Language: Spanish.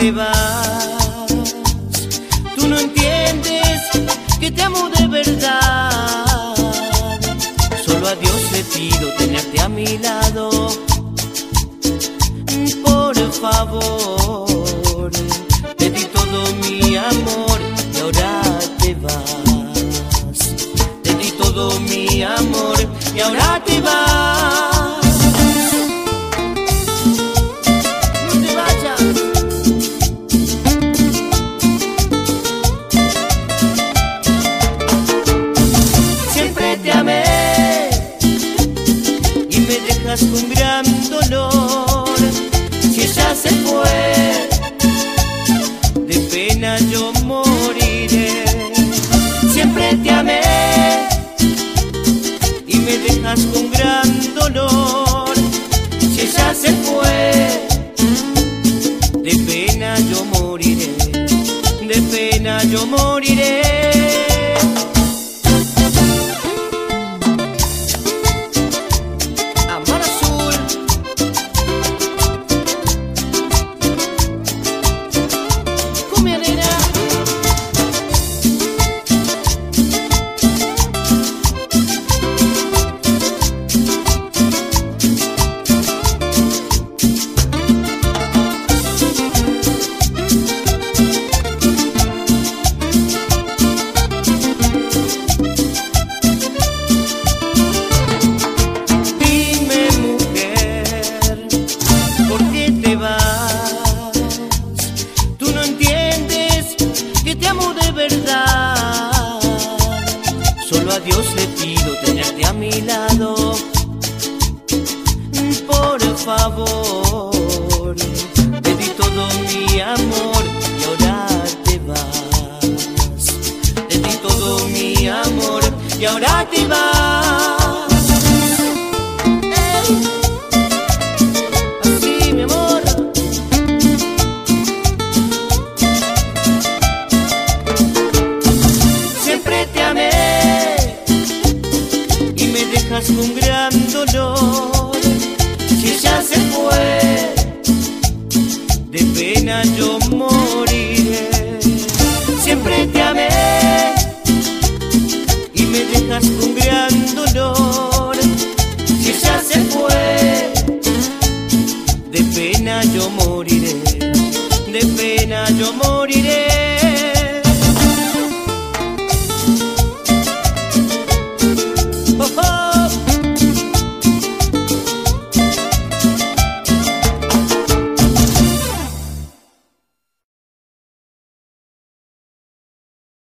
te vas. Tú no entiendes que te amo de verdad. Solo a Dios le pido tenerte a mi lado. Por favor, te di todo mi amor y ahora te vas. Te di todo mi amor y ahora te vas. No te vayas. Siempre te amé y me dejas con gran dolor. Si ella se fue, de pena yo moriré. Siempre te amé y me dejas con gran dolor. Si ella se fue, de pena yo moriré. De pena yo moriré. Solo a Dios le pido tenerte a mi lado. Por favor, te di todo mi amor y ahora te vas. Te di todo mi amor y ahora te vas. Así, mi amor. Siempre te amé y me dejas con gran dolor. Si ella se fue, de pena yo moriré. Siempre te amé